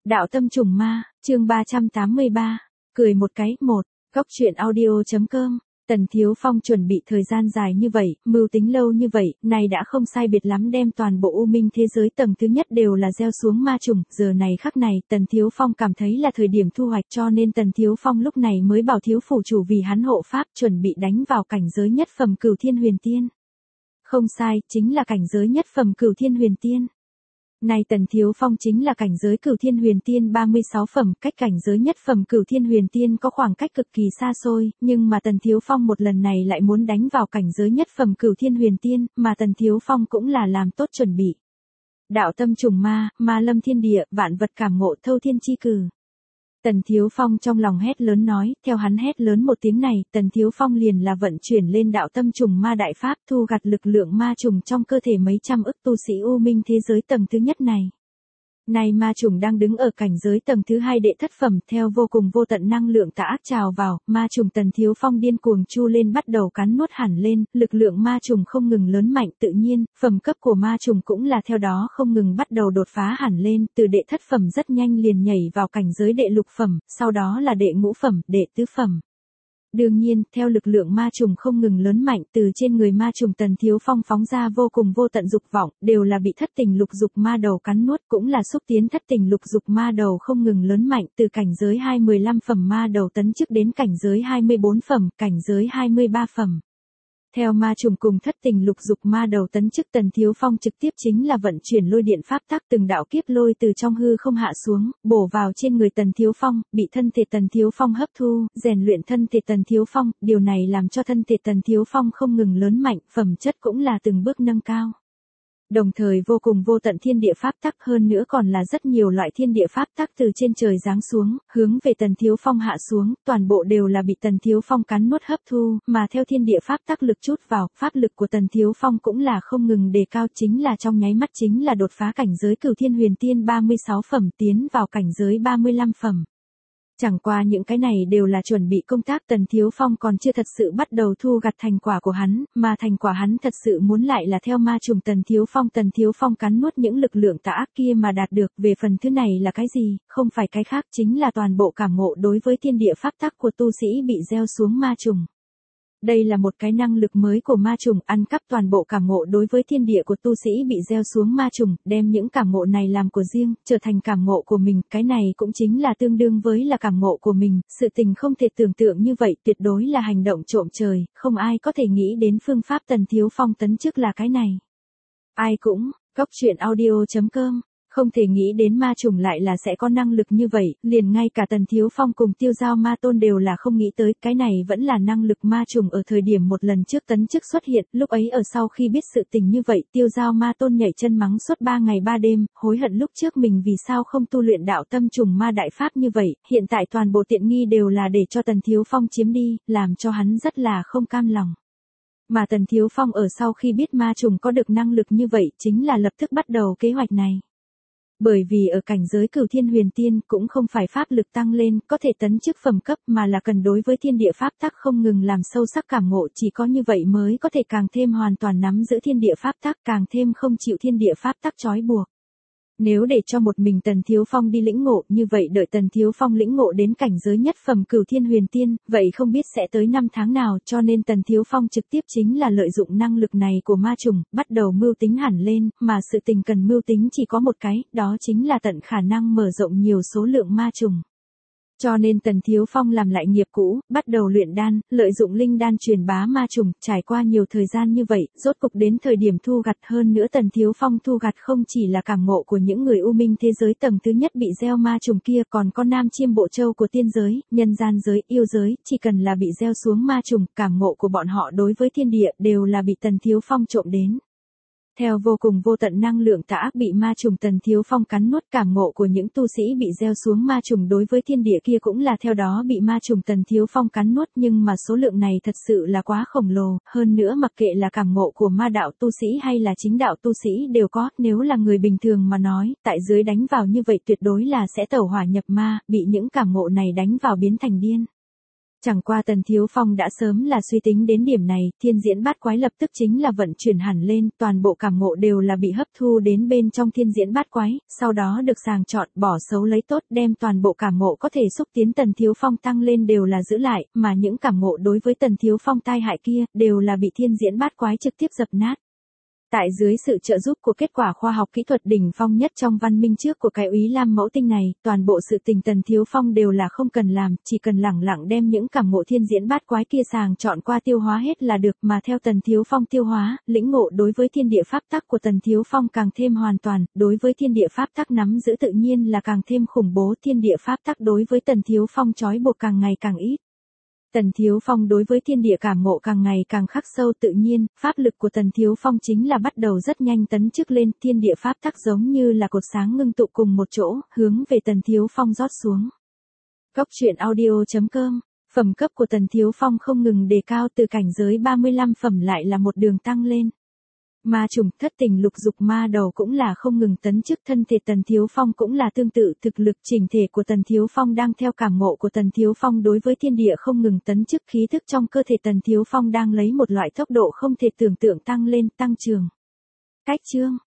Đạo tâm trùng ma, chương 383, cười một cái, Góc truyện audio.com. Tần Thiếu Phong chuẩn bị thời gian dài như vậy, mưu tính lâu như vậy, này đã không sai biệt lắm đem toàn bộ U Minh thế giới tầng thứ nhất đều là gieo xuống ma trùng, giờ này khắc này, Tần Thiếu Phong cảm thấy là thời điểm thu hoạch cho nên Tần Thiếu Phong lúc này mới bảo thiếu phủ chủ vì hắn hộ pháp chuẩn bị đánh vào cảnh giới nhất phẩm Cửu Thiên Huyền Tiên. Không sai, chính là cảnh giới nhất phẩm Cửu Thiên Huyền Tiên. Này Tần Thiếu Phong chính là cảnh giới Cửu Thiên Huyền Tiên 36 phẩm, cách cảnh giới nhất phẩm Cửu Thiên Huyền Tiên có khoảng cách cực kỳ xa xôi, nhưng mà Tần Thiếu Phong một lần này lại muốn đánh vào cảnh giới nhất phẩm Cửu Thiên Huyền Tiên, mà Tần Thiếu Phong cũng là làm tốt chuẩn bị. Đạo tâm trùng ma, ma lâm thiên địa, vạn vật cảm ngộ thâu thiên chi cử. Tần Thiếu Phong trong lòng hét lớn nói, theo hắn hét lớn một tiếng này, Tần Thiếu Phong liền là vận chuyển lên đạo tâm trùng ma đại pháp thu gặt lực lượng ma trùng trong cơ thể mấy trăm ức tu sĩ U Minh thế giới tầng thứ nhất này. Này ma trùng đang đứng ở cảnh giới tầng thứ hai đệ thất phẩm theo vô cùng vô tận năng lượng tà ác trào vào, ma trùng Tần Thiếu Phong điên cuồng chu lên bắt đầu cắn nuốt hẳn lên, lực lượng ma trùng không ngừng lớn mạnh tự nhiên, phẩm cấp của ma trùng cũng là theo đó không ngừng bắt đầu đột phá hẳn lên, từ đệ thất phẩm rất nhanh liền nhảy vào cảnh giới đệ lục phẩm, sau đó là đệ ngũ phẩm, đệ tứ phẩm. Đương nhiên, theo lực lượng ma trùng không ngừng lớn mạnh từ trên người ma trùng Tần Thiếu Phong phóng ra vô cùng vô tận dục vọng, đều là bị thất tình lục dục ma đầu cắn nuốt cũng là xúc tiến thất tình lục dục ma đầu không ngừng lớn mạnh từ cảnh giới 15 phẩm ma đầu tấn chức đến cảnh giới 24 phẩm, cảnh giới 23 phẩm. Theo ma trùng cùng thất tình lục dục ma đầu tấn chức Tần Thiếu Phong trực tiếp chính là vận chuyển lôi điện pháp tắc từng đạo kiếp lôi từ trong hư không hạ xuống, bổ vào trên người Tần Thiếu Phong, bị thân thể Tần Thiếu Phong hấp thu, rèn luyện thân thể Tần Thiếu Phong, điều này làm cho thân thể Tần Thiếu Phong không ngừng lớn mạnh, phẩm chất cũng là từng bước nâng cao. Đồng thời vô cùng vô tận thiên địa pháp tắc hơn nữa còn là rất nhiều loại thiên địa pháp tắc từ trên trời giáng xuống, hướng về Tần Thiếu Phong hạ xuống, toàn bộ đều là bị Tần Thiếu Phong cắn nuốt hấp thu, mà theo thiên địa pháp tắc lực chút vào, pháp lực của Tần Thiếu Phong cũng là không ngừng đề cao chính là trong nháy mắt chính là đột phá cảnh giới Cửu Thiên Huyền Tiên 36 phẩm tiến vào cảnh giới 35 phẩm. Chẳng qua những cái này đều là chuẩn bị công tác Tần Thiếu Phong còn chưa thật sự bắt đầu thu gặt thành quả của hắn, mà thành quả hắn thật sự muốn lại là theo ma trùng Tần Thiếu Phong cắn nuốt những lực lượng tà ác kia mà đạt được, về phần thứ này là cái gì, không phải cái khác chính là toàn bộ cảm ngộ đối với thiên địa pháp tắc của tu sĩ bị gieo xuống ma trùng. Đây là một cái năng lực mới của ma trùng, ăn cắp toàn bộ cảm ngộ đối với thiên địa của tu sĩ bị gieo xuống ma trùng, đem những cảm ngộ này làm của riêng, trở thành cảm ngộ của mình, cái này cũng chính là tương đương với là cảm ngộ của mình, sự tình không thể tưởng tượng như vậy, tuyệt đối là hành động trộm trời, không ai có thể nghĩ đến phương pháp Tần Thiếu Phong tấn chức là cái này. Ai cũng, Góc truyện audio.com. Không thể nghĩ đến ma trùng lại là sẽ có năng lực như vậy, liền ngay cả Tần Thiếu Phong cùng Tiêu Giao Ma Tôn đều là không nghĩ tới, cái này vẫn là năng lực ma trùng ở thời điểm một lần trước tấn chức xuất hiện, lúc ấy ở sau khi biết sự tình như vậy, Tiêu Giao Ma Tôn nhảy chân mắng suốt 3 ngày 3 đêm, hối hận lúc trước mình vì sao không tu luyện đạo tâm trùng ma đại pháp như vậy, hiện tại toàn bộ tiện nghi đều là để cho Tần Thiếu Phong chiếm đi, làm cho hắn rất là không cam lòng. Mà Tần Thiếu Phong ở sau khi biết ma trùng có được năng lực như vậy, chính là lập tức bắt đầu kế hoạch này. Bởi vì ở cảnh giới Cửu Thiên Huyền Tiên cũng không phải pháp lực tăng lên, có thể tấn chức phẩm cấp mà là cần đối với thiên địa pháp tắc không ngừng làm sâu sắc cảm ngộ, chỉ có như vậy mới có thể càng thêm hoàn toàn nắm giữ thiên địa pháp tắc, càng thêm không chịu thiên địa pháp tắc trói buộc. Nếu để cho một mình Tần Thiếu Phong đi lĩnh ngộ, như vậy đợi Tần Thiếu Phong lĩnh ngộ đến cảnh giới nhất phẩm Cửu Thiên Huyền Tiên, vậy không biết sẽ tới năm tháng nào, cho nên Tần Thiếu Phong trực tiếp chính là lợi dụng năng lực này của ma trùng, bắt đầu mưu tính hẳn lên, mà sự tình cần mưu tính chỉ có một cái, đó chính là tận khả năng mở rộng nhiều số lượng ma trùng. Cho nên Tần Thiếu Phong làm lại nghiệp cũ, bắt đầu luyện đan, lợi dụng linh đan truyền bá ma trùng, trải qua nhiều thời gian như vậy, rốt cục đến thời điểm thu gặt hơn nữa Tần Thiếu Phong thu gặt không chỉ là cảm ngộ của những người U Minh thế giới tầng thứ nhất bị gieo ma trùng kia, còn có Nam Chiêm Bộ Châu của tiên giới, nhân gian giới, yêu giới, chỉ cần là bị gieo xuống ma trùng, cảm ngộ của bọn họ đối với thiên địa đều là bị Tần Thiếu Phong trộm đến. Theo vô cùng vô tận năng lượng tà ác bị ma trùng Tần Thiếu Phong cắn nuốt, cảm ngộ của những tu sĩ bị gieo xuống ma trùng đối với thiên địa kia cũng là theo đó bị ma trùng Tần Thiếu Phong cắn nuốt, nhưng mà số lượng này thật sự là quá khổng lồ, hơn nữa mặc kệ là cảm ngộ của ma đạo tu sĩ hay là chính đạo tu sĩ đều có, nếu là người bình thường mà nói, tại dưới đánh vào như vậy tuyệt đối là sẽ tẩu hỏa nhập ma, bị những cảm ngộ này đánh vào biến thành điên. Chẳng qua Tần Thiếu Phong đã sớm là suy tính đến điểm này, thiên diễn bát quái lập tức chính là vận chuyển hẳn lên, toàn bộ cảm ngộ đều là bị hấp thu đến bên trong thiên diễn bát quái, sau đó được sàng chọn, bỏ xấu lấy tốt, đem toàn bộ cảm ngộ có thể xúc tiến Tần Thiếu Phong tăng lên đều là giữ lại, mà những cảm ngộ đối với Tần Thiếu Phong tai hại kia, đều là bị thiên diễn bát quái trực tiếp dập nát. Tại dưới sự trợ giúp của kết quả khoa học kỹ thuật đỉnh phong nhất trong văn minh trước của cái Úy Lam mẫu tinh này, toàn bộ sự tình Tần Thiếu Phong đều là không cần làm, chỉ cần lẳng lặng đem những cảm ngộ thiên diễn bát quái kia sàng chọn qua tiêu hóa hết là được, mà theo Tần Thiếu Phong tiêu hóa, lĩnh ngộ đối với thiên địa pháp tắc của Tần Thiếu Phong càng thêm hoàn toàn, đối với thiên địa pháp tắc nắm giữ tự nhiên là càng thêm khủng bố, thiên địa pháp tắc đối với Tần Thiếu Phong trói buộc càng ngày càng ít. Tần Thiếu Phong đối với thiên địa cảm ngộ càng ngày càng khắc sâu tự nhiên, pháp lực của Tần Thiếu Phong chính là bắt đầu rất nhanh tấn chức lên, thiên địa pháp tắc giống như là cột sáng ngưng tụ cùng một chỗ, hướng về Tần Thiếu Phong rót xuống. Góc truyện audio.com, phẩm cấp của Tần Thiếu Phong không ngừng đề cao từ cảnh giới 35 phẩm lại là một đường tăng lên. Ma trùng thất tình lục dục ma đầu cũng là không ngừng tấn chức, thân thể Tần Thiếu Phong cũng là tương tự, thực lực chỉnh thể của Tần Thiếu Phong đang theo cảm ngộ của Tần Thiếu Phong đối với thiên địa không ngừng tấn chức, khí thức trong cơ thể Tần Thiếu Phong đang lấy một loại tốc độ không thể tưởng tượng tăng lên, tăng trưởng. Cách chương